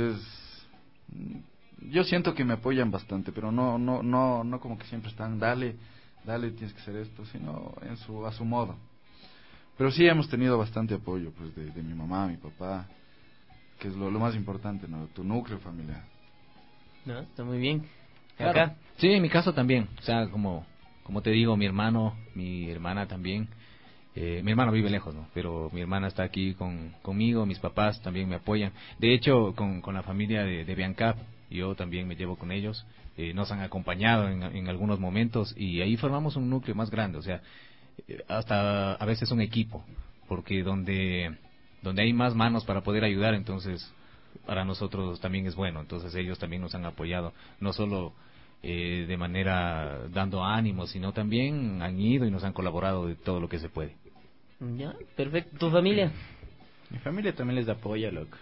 yo siento que me apoyan bastante, pero no como que siempre están, dale, tienes que hacer esto, sino a su modo. Pero sí hemos tenido bastante apoyo pues de mi mamá, mi papá, que es lo más importante, ¿no? Tu núcleo familiar. No, está muy bien. Claro. Acá. Sí, en mi caso también. O sea, como te digo, mi hermano, mi hermana también. Mi hermano vive lejos, ¿no? Pero mi hermana está aquí conmigo, mis papás también me apoyan. De hecho, con la familia de Biancap, yo también me llevo con ellos. Nos han acompañado en algunos momentos y ahí formamos un núcleo más grande. O sea, hasta a veces un equipo, porque donde hay más manos para poder ayudar, entonces para nosotros también es bueno. Entonces ellos también nos han apoyado, no solo de manera dando ánimos, sino también han ido y nos han colaborado de todo lo que se puede. Ya, perfecto. ¿Tu familia? Mi familia también les apoya, loco.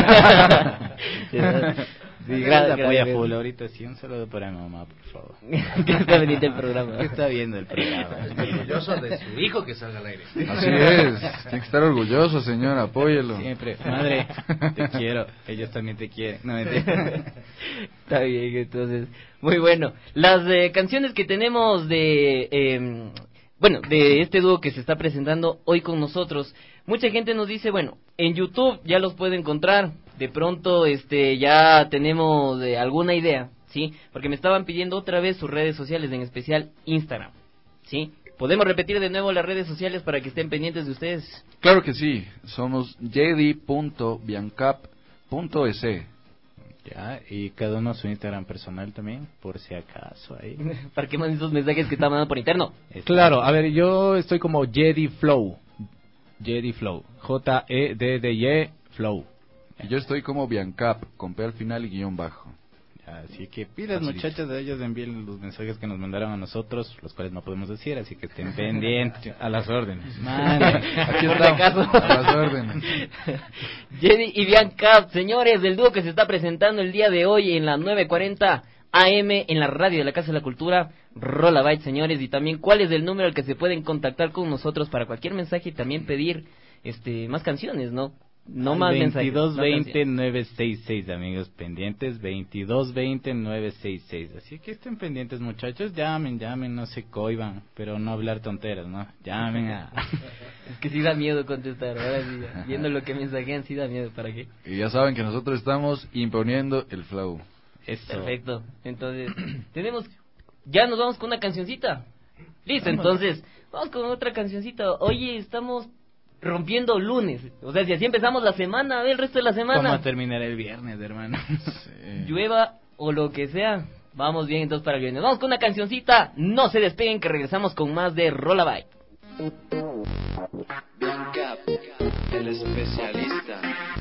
Sí, les apoya full. Ahorita sí, un saludo para mi mamá, por favor. Que está viendo el programa. Que está viendo el programa. Orgulloso de su hijo que salga al aire. Así es, tiene que estar orgulloso, señor, apóyelo. Siempre, madre, te quiero, ellos también te quieren. No, está bien, entonces, muy bueno. Las canciones que tenemos de este dúo que se está presentando hoy con nosotros, mucha gente nos dice, bueno, en YouTube ya los puede encontrar, de pronto ya tenemos alguna idea, ¿sí? Porque me estaban pidiendo otra vez sus redes sociales, en especial Instagram, ¿sí? ¿Podemos repetir de nuevo las redes sociales para que estén pendientes de ustedes? Claro que sí, somos jedi.biancap.es. Ya, y cada uno su Instagram personal también, por si acaso ahí. ¿Para qué mandan esos mensajes que están mandando por interno? Claro, a ver, yo estoy como Jedi Flow, Jeddy Flow. Y yo estoy como Biancap, con P al final y guión bajo. Así que pilas, muchachas, de ellos envíen los mensajes que nos mandaron a nosotros, los cuales no podemos decir, así que estén pendientes. A las órdenes. Aquí estamos, a las órdenes. Jedi y Biancap, señores, del dúo que se está presentando el día de hoy en la 9:40 AM en la radio de la Casa de la Cultura, Rola Byte, señores, y también cuál es el número al que se pueden contactar con nosotros para cualquier mensaje y también pedir más canciones, ¿no? No más mensajes. 2220-966, amigos pendientes, 2220-966. Así que estén pendientes, muchachos, llamen, no se cohiban, pero no hablar tonteras, ¿no? Llamen a... Es que sí da miedo contestar, ahora sí, viendo lo que mensajean, sí da miedo, ¿para qué? Y ya saben que nosotros estamos imponiendo el flow. Eso. Perfecto, entonces, ya nos vamos con una cancioncita. Listo, entonces, vamos con otra cancioncita. Oye, estamos rompiendo lunes. O sea, si así empezamos la semana, a ver el resto de la semana. Vamos a terminar el viernes, hermano. Sí. Llueva o lo que sea, vamos bien entonces para el viernes. Vamos con una cancioncita, no se despeguen que regresamos con más de Rollabye. Bianca, el especialista.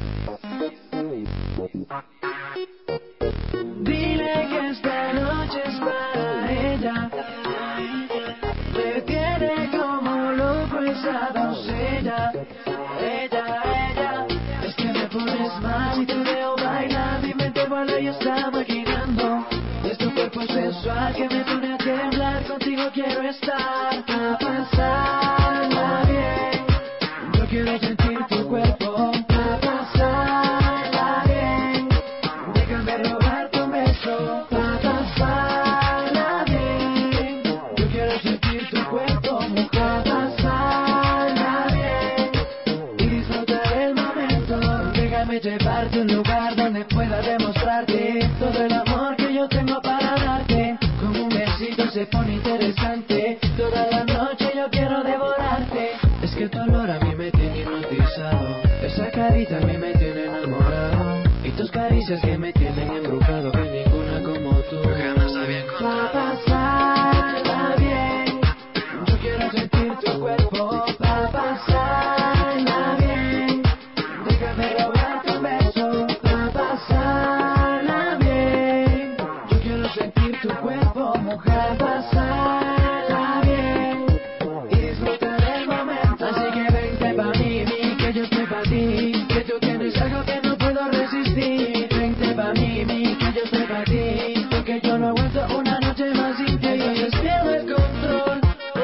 Dile que esta noche es para ella. Me tiene como loco esa doncella. Ella. Es que me pones mal y te veo bailar. Mi mente vuela y está maquinando. Es tu cuerpo sensual que me pone a temblar. Contigo quiero estar. A pasarla bien. Yo quiero sentir tu cuerpo. A pasarla bien. Déjame robar tu beso. A pasarla bien. Yo quiero sentir tu cuerpo. A pasarla bien. Y disfrutar el momento. Déjame llevarte a un lugar donde pueda demostrarte todo el amor que yo tengo para darte. Con un besito se pone interesante. Toda la noche yo quiero devorarte. Es que tu olor a mí me tiene hipnotizado. Esa carita a mí me tiene enamorado. Y tus caricias que me tienen embrujado. Que ninguna como tú jamás había encontrado. Pa' pasarla bien. Yo quiero sentir tu cuerpo. Pa' pasarla bien. Déjame robar tu beso. Pa' pasarla bien. Yo quiero sentir tu cuerpo, mujer. Pasarla bien. Y disfrutar el momento. Así que vente pa' mí, que yo estoy pa' ti. Que tú tienes algo que no puedo resistir. Vente pa' mí, que yo estoy pa' ti. Porque yo no aguanto una noche más sin ti. Entonces pierdo el control.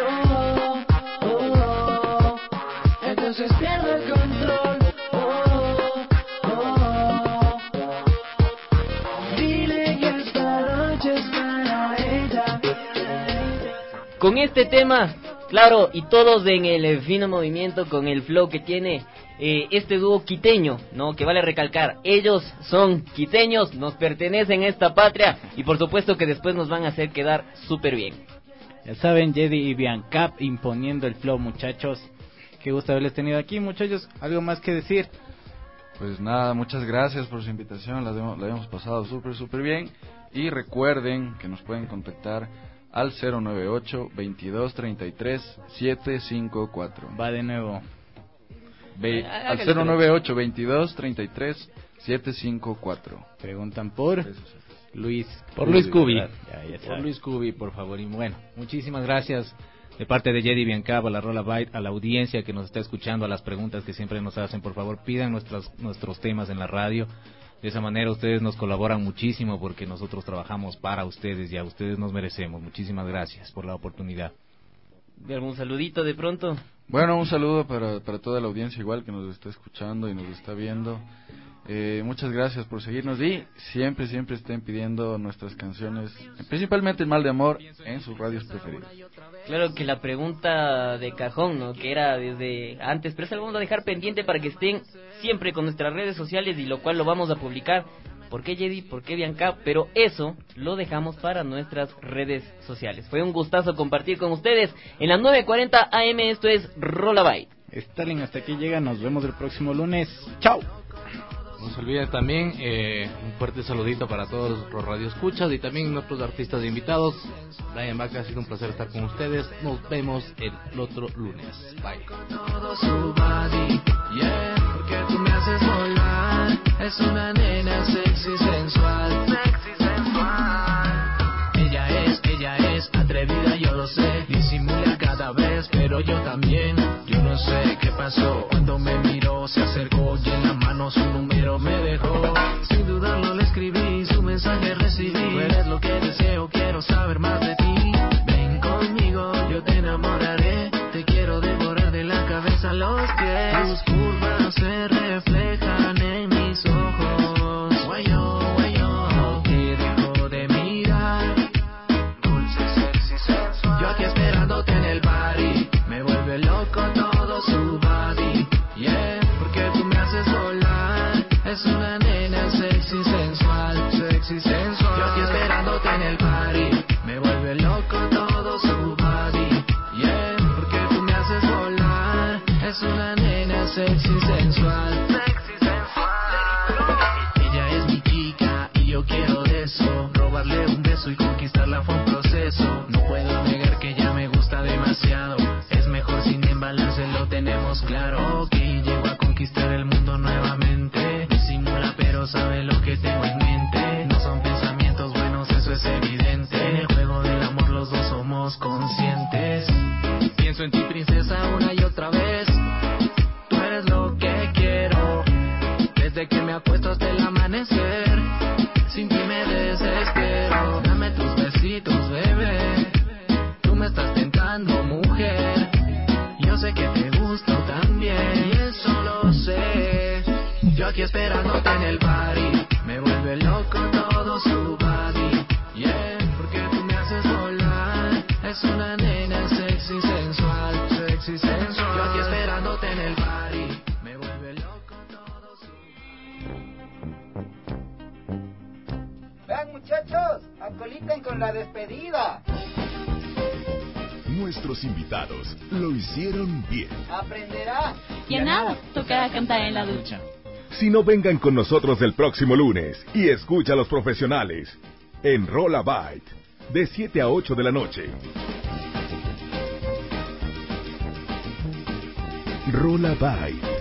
Entonces pierdo el control. Dile que esta noche es para ella. Con este tema, claro, y todos en el fino movimiento, con el flow que tiene este dúo quiteño, ¿no? Que vale recalcar, ellos son quiteños, nos pertenecen a esta patria y por supuesto que después nos van a hacer quedar súper bien. Ya saben, Jedi y Bianca imponiendo el flow, muchachos. Qué gusto haberles tenido aquí, muchachos. ¿Algo más que decir? Pues nada, muchas gracias por su invitación, la hemos pasado súper bien. Y recuerden que nos pueden contactar al 098-2233-754. Va de nuevo. Al 098-2233-754. Preguntan por Luis. Por Luis Cubi. Ya por Luis Cubi, por favor. Y bueno, muchísimas gracias de parte de Jedi Bianca, a la Rollabye, a la audiencia que nos está escuchando, a las preguntas que siempre nos hacen. Por favor, pidan nuestros temas en la radio. De esa manera ustedes nos colaboran muchísimo porque nosotros trabajamos para ustedes y a ustedes nos merecemos. Muchísimas gracias por la oportunidad. ¿Algún saludito de pronto? Bueno, un saludo para toda la audiencia igual que nos está escuchando y nos está viendo. Muchas gracias por seguirnos y siempre estén pidiendo nuestras canciones, principalmente El Mal de Amor, en sus radios preferidas. Claro que la pregunta de cajón, ¿no? Que era desde antes, pero eso lo vamos a dejar pendiente para que estén siempre con nuestras redes sociales y lo cual lo vamos a publicar. ¿Por qué Jedi? ¿Por qué Bianca? Pero eso lo dejamos para nuestras redes sociales. Fue un gustazo compartir con ustedes en las 9:40 AM. Esto es Rollabye. Stalin, hasta aquí llega. Nos vemos el próximo lunes. ¡Chao! No se olviden también un fuerte saludito para todos los radioescuchas y también nuestros artistas invitados. Brian Vaca, ha sido un placer estar con ustedes. Nos vemos el otro lunes. Bye. Todo su body, yeah, porque tú me haces volar. Es una nena sexy, sensual. Ella es atrevida, yo lo sé. Disimula cada vez, pero yo también. Yo no sé qué pasó. Cuando me miró, se acercó y en la mano su número me dejó. Sin dudarlo le escribí, su mensaje recibí. Tú eres lo que deseo, quiero saber más de ti. Ven conmigo, yo te enamoraré. Te quiero devorar de la cabeza a los pies. Tus curvas se reflejan en mis ojos. Guayo, no te dejo de mirar. Dulce, sexy, sensual. Yo aquí esperándote en el party. Me vuelve loco todo su body. Yeah, porque tú me haces volar. Es una nena sexy, sensual. Sexy, sensual. Yo aquí esperándote en el party. Me vuelve loco todo su body. princesa una y otra vez. Tú eres lo que quiero, desde que me acuesto hasta el amanecer. Sin ti me desespero. Dame tus besitos, bebé. Tú me estás tentando, mujer. Yo sé que te gusto también, y eso lo sé. Yo aquí esperándote en el party. Me vuelve loco todo su body. Yeah, porque tú me haces volar. Es una nena sexy, sensual, sexy, sensual. Yo aquí esperándote en el party. Me vuelve loco todo su... Vean, muchachos, acoliten con la despedida. Nuestros invitados lo hicieron bien. Aprenderá. Y a nada, tocará cantar en la ducha. Si no, vengan con nosotros el próximo lunes y escucha a los profesionales en Rola Byte de 7 a 8 de la noche. Rola Byte.